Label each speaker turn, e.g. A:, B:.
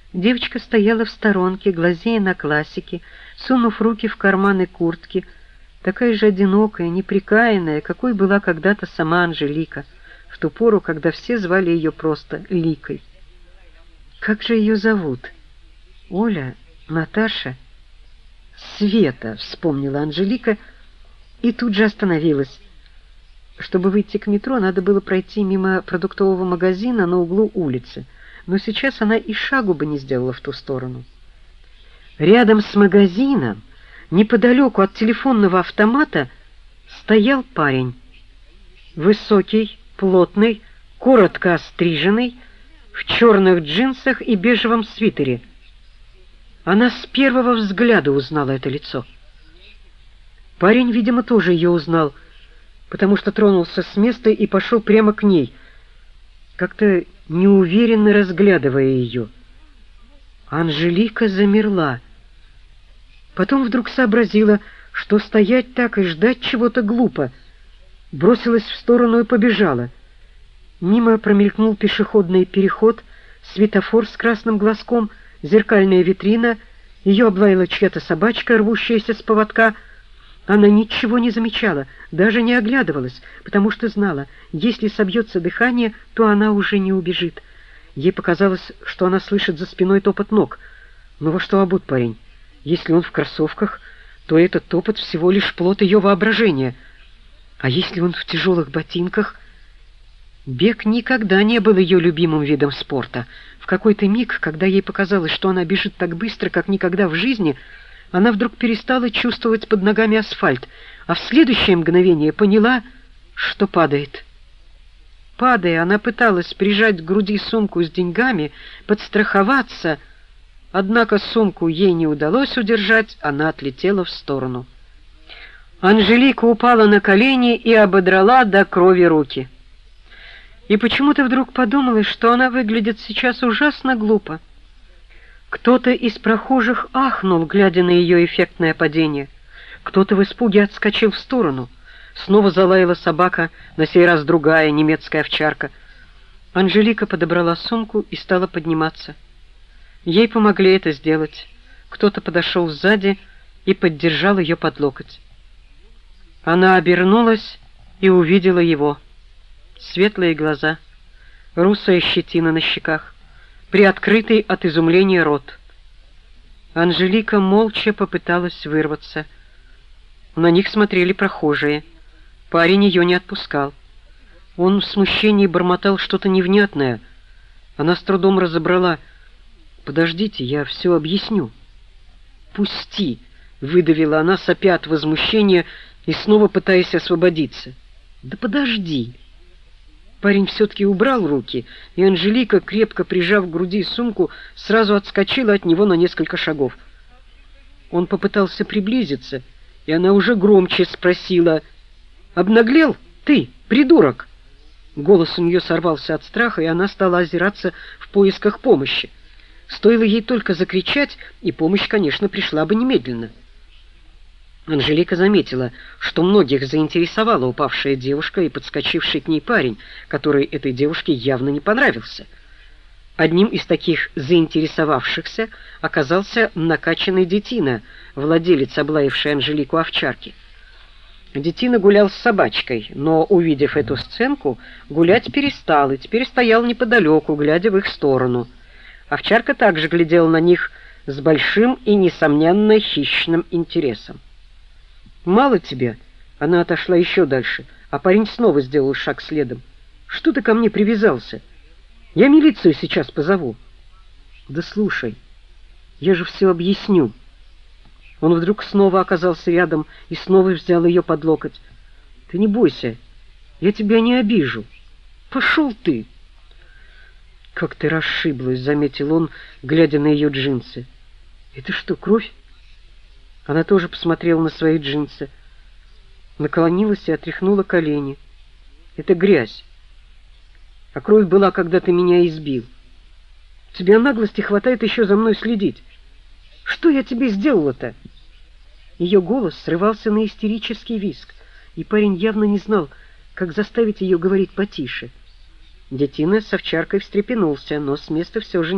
A: Девочка стояла в сторонке, глазея на классики, сунув руки в карманы куртки, такая же одинокая, неприкаянная, какой была когда-то сама Анжелика, в ту пору, когда все звали ее просто Ликой. Как же ее зовут? Оля? Наташа? Света, вспомнила Анжелика и тут же остановилась. Чтобы выйти к метро, надо было пройти мимо продуктового магазина на углу улицы, но сейчас она и шагу бы не сделала в ту сторону. Рядом с магазином, неподалеку от телефонного автомата, стоял парень. Высокий, плотный, коротко остриженный, в черных джинсах и бежевом свитере. Она с первого взгляда узнала это лицо. Парень, видимо, тоже ее узнал, потому что тронулся с места и пошел прямо к ней, как-то неуверенно разглядывая ее. Анжелика замерла. Потом вдруг сообразила, что стоять так и ждать чего-то глупо. Бросилась в сторону и побежала. Мимо промелькнул пешеходный переход, светофор с красным глазком, зеркальная витрина, ее облаяла чья-то собачка, рвущаяся с поводка. Она ничего не замечала, даже не оглядывалась, потому что знала, если собьется дыхание, то она уже не убежит. Ей показалось, что она слышит за спиной топот ног. Но во что обут парень? Если он в кроссовках, то этот топот всего лишь плод ее воображения. А если он в тяжелых ботинках? Бег никогда не был ее любимым видом спорта. В какой-то миг, когда ей показалось, что она бежит так быстро, как никогда в жизни, она вдруг перестала чувствовать под ногами асфальт, а в следующее мгновение поняла, что падает. Падая, она пыталась прижать к груди сумку с деньгами, подстраховаться, однако сумку ей не удалось удержать, она отлетела в сторону. Анжелика упала на колени и ободрала до крови руки. И почему-то вдруг подумалось, что она выглядит сейчас ужасно глупо. Кто-то из прохожих ахнул, глядя на ее эффектное падение. Кто-то в испуге отскочил в сторону. Снова залаяла собака, на сей раз другая, немецкая овчарка. Анжелика подобрала сумку и стала подниматься. Ей помогли это сделать. Кто-то подошел сзади и поддержал ее под локоть. Она обернулась и увидела его. Светлые глаза, русая щетина на щеках, приоткрытый от изумления рот. Анжелика молча попыталась вырваться. На них смотрели прохожие. Парень ее не отпускал. Он в смущении бормотал что-то невнятное. Она с трудом разобрала. «Подождите, я все объясню». «Пусти!» — выдавила она, сопя от возмущения и снова пытаясь освободиться. «Да подожди!» Парень все-таки убрал руки, и Анжелика, крепко прижав к груди сумку, сразу отскочила от него на несколько шагов. Он попытался приблизиться, и она уже громче спросила: «Обнаглел? Ты, придурок!» Голос у нее сорвался от страха, и она стала озираться в поисках помощи. Стоило ей только закричать, и помощь, конечно, пришла бы немедленно. Анжелика заметила, что многих заинтересовала упавшая девушка и подскочивший к ней парень, который этой девушке явно не понравился. Одним из таких заинтересовавшихся оказался накачанный детина, владелец облаявшей Анжелику овчарки. Детина гулял с собачкой, но, увидев эту сценку, гулять перестал и теперь стоял неподалеку, глядя в их сторону. Овчарка также глядела на них с большим и, несомненно, хищным интересом. «Мало тебе?» Она отошла еще дальше, а парень снова сделал шаг следом. «Что ты ко мне привязался? Я милицию сейчас позову». «Да слушай, я же все объясню». Он вдруг снова оказался рядом и снова взял ее под локоть. «Ты не бойся, я тебя не обижу. Пошел ты!» «Как ты расшиблась», — заметил он, глядя на ее джинсы. «Это что, кровь?» Она тоже посмотрела на свои джинсы, наклонилась и отряхнула колени. «Это грязь. А кровь была, когда ты меня избил. У тебя наглости хватает еще за мной следить. Что я тебе сделала-то?» Ее голос срывался на истерический визг, и парень явно не знал, как заставить ее говорить потише. Детина с овчаркой встрепенулся, но с места все же